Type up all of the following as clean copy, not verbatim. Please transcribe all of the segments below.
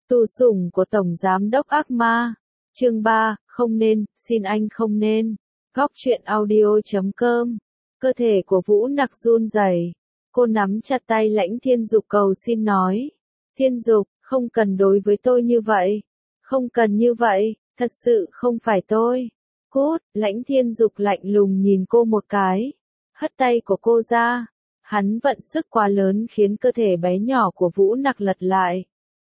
Tù sủng của Tổng Giám đốc ác ma. Chương 3, không nên, xin anh không nên. Góc truyện audio.com. Cơ thể của Vũ Nặc run rẩy. Cô nắm chặt tay Lãnh Thiên Dục cầu xin nói. Thiên Dục, không cần đối với tôi như vậy. Không cần như vậy, thật sự không phải tôi. Cút, Lãnh Thiên Dục lạnh lùng nhìn cô một cái. Hất tay của cô ra. Hắn vận sức quá lớn khiến cơ thể bé nhỏ của Vũ Nặc lật lại.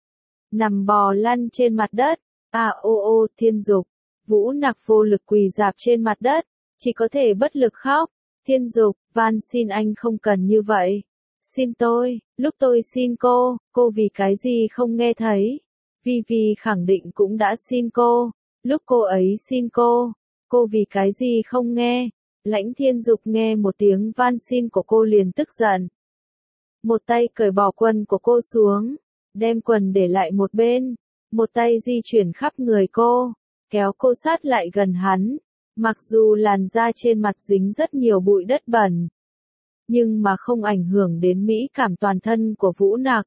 Nằm bò lăn trên mặt đất. Ô Thiên Dục. Vũ Nặc vô lực quỳ rạp trên mặt đất, chỉ có thể bất lực khóc. Thiên Dục, van xin anh không cần như vậy. Xin tôi, lúc tôi xin cô vì cái gì không nghe thấy. Vì khẳng định cũng đã xin cô, lúc cô ấy xin cô vì cái gì không nghe. Lãnh Thiên Dục nghe một tiếng van xin của cô liền tức giận. Một tay cởi bỏ quần của cô xuống, đem quần để lại một bên, một tay di chuyển khắp người cô, kéo cô sát lại gần hắn. Mặc dù làn da trên mặt dính rất nhiều bụi đất bẩn, nhưng mà không ảnh hưởng đến mỹ cảm toàn thân của Vũ Nặc.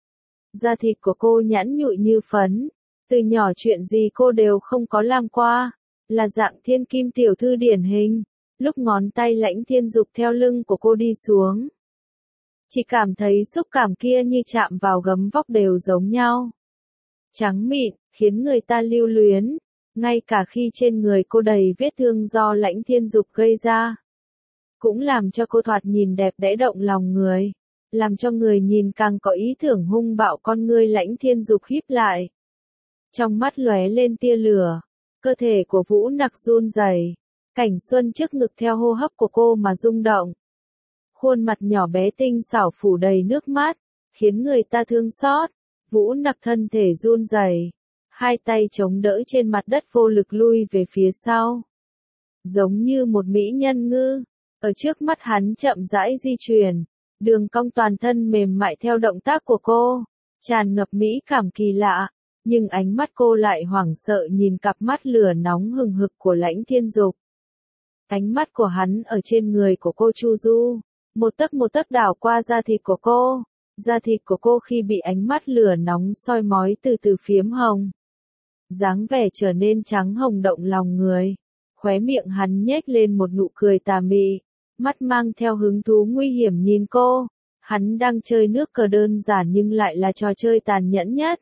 Da thịt của cô nhẵn nhụi như phấn, từ nhỏ chuyện gì cô đều không có làm qua, là dạng thiên kim tiểu thư điển hình. Lúc ngón tay Lãnh Thiên Dục theo lưng của cô đi xuống, chỉ cảm thấy xúc cảm kia như chạm vào gấm vóc đều giống nhau. Trắng mịn, khiến người ta lưu luyến, ngay cả khi trên người cô đầy vết thương do Lãnh Thiên Dục gây ra. Cũng làm cho cô thoạt nhìn đẹp đẽ động lòng người, làm cho người nhìn càng có ý tưởng hung bạo. Con ngươi Lãnh Thiên Dục híp lại, trong mắt lóe lên tia lửa, cơ thể của Vũ Nặc run rẩy, cảnh xuân trước ngực theo hô hấp của cô mà rung động. Khuôn mặt nhỏ bé tinh xảo phủ đầy nước mắt, khiến người ta thương xót. Vũ Nặc thân thể run rẩy, hai tay chống đỡ trên mặt đất vô lực lui về phía sau. Giống như một mỹ nhân ngư, ở trước mắt hắn chậm rãi di chuyển, đường cong toàn thân mềm mại theo động tác của cô, tràn ngập mỹ cảm kỳ lạ, nhưng ánh mắt cô lại hoảng sợ nhìn cặp mắt lửa nóng hừng hực của Lãnh Thiên Dục. Ánh mắt của hắn ở trên người của cô chu du, một tấc đảo qua da thịt của cô. Da thịt của cô khi bị ánh mắt lửa nóng soi mói từ từ phiếm hồng, dáng vẻ trở nên trắng hồng động lòng người. Khóe miệng hắn nhếch lên một nụ cười tà mị, mắt mang theo hứng thú nguy hiểm nhìn cô. Hắn đang chơi nước cờ đơn giản nhưng lại là trò chơi tàn nhẫn nhất.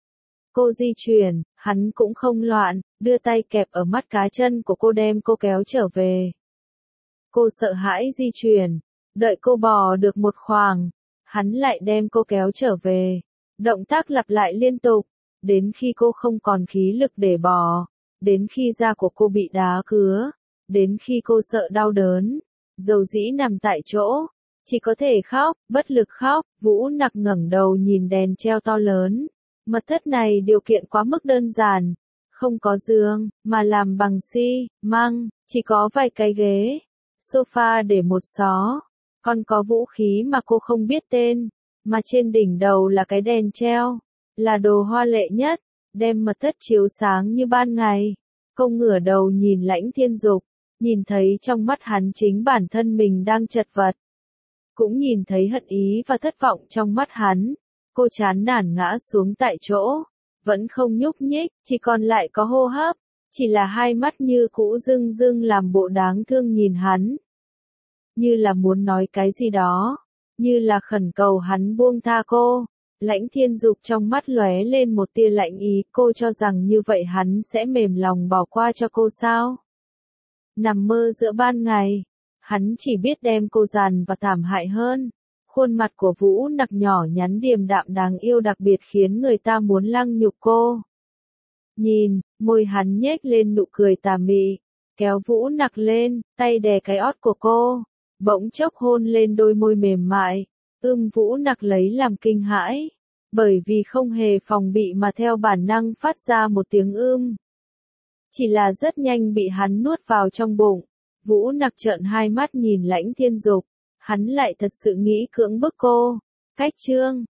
Cô di chuyển, hắn cũng không loạn, đưa tay kẹp ở mắt cá chân của cô đem cô kéo trở về. Cô sợ hãi di chuyển, đợi cô bò được một khoảng, hắn lại đem cô kéo trở về. Động tác lặp lại liên tục, đến khi cô không còn khí lực để bò, đến khi da của cô bị đá cứa, đến khi cô sợ đau đớn, dầu dĩ nằm tại chỗ, chỉ có thể khóc, bất lực khóc. Vũ Nặc ngẩng đầu nhìn đèn treo to lớn. Mật thất này điều kiện quá mức đơn giản, không có giường, mà làm bằng xi măng, chỉ có vài cái ghế, sofa để một xó, còn có vũ khí mà cô không biết tên, mà trên đỉnh đầu là cái đèn treo, là đồ hoa lệ nhất, đem mật thất chiếu sáng như ban ngày. Cô ngửa đầu nhìn Lãnh Thiên Dục, nhìn thấy trong mắt hắn chính bản thân mình đang chật vật, cũng nhìn thấy hận ý và thất vọng trong mắt hắn. Cô chán nản ngã xuống tại chỗ, vẫn không nhúc nhích, chỉ còn lại có hô hấp, chỉ là hai mắt như cũ rưng rưng làm bộ đáng thương nhìn hắn. Như là muốn nói cái gì đó, như là khẩn cầu hắn buông tha cô. Lãnh Thiên Dục trong mắt lóe lên một tia lạnh ý, cô cho rằng như vậy hắn sẽ mềm lòng bỏ qua cho cô sao? Nằm mơ giữa ban ngày, hắn chỉ biết đem cô dằn và thảm hại hơn. Khuôn mặt của Vũ Nặc nhỏ nhắn điềm đạm đáng yêu đặc biệt khiến người ta muốn lăng nhục cô. Nhìn, môi hắn nhếch lên nụ cười tà mị, kéo Vũ Nặc lên, tay đè cái ót của cô, bỗng chốc hôn lên đôi môi mềm mại. Vũ Nặc lấy làm kinh hãi, bởi vì không hề phòng bị mà theo bản năng phát ra một tiếng chỉ là rất nhanh bị hắn nuốt vào trong bụng. Vũ Nặc trợn hai mắt nhìn Lãnh Thiên Dục, hắn lại thật sự nghĩ cưỡng bức cô. Cách chương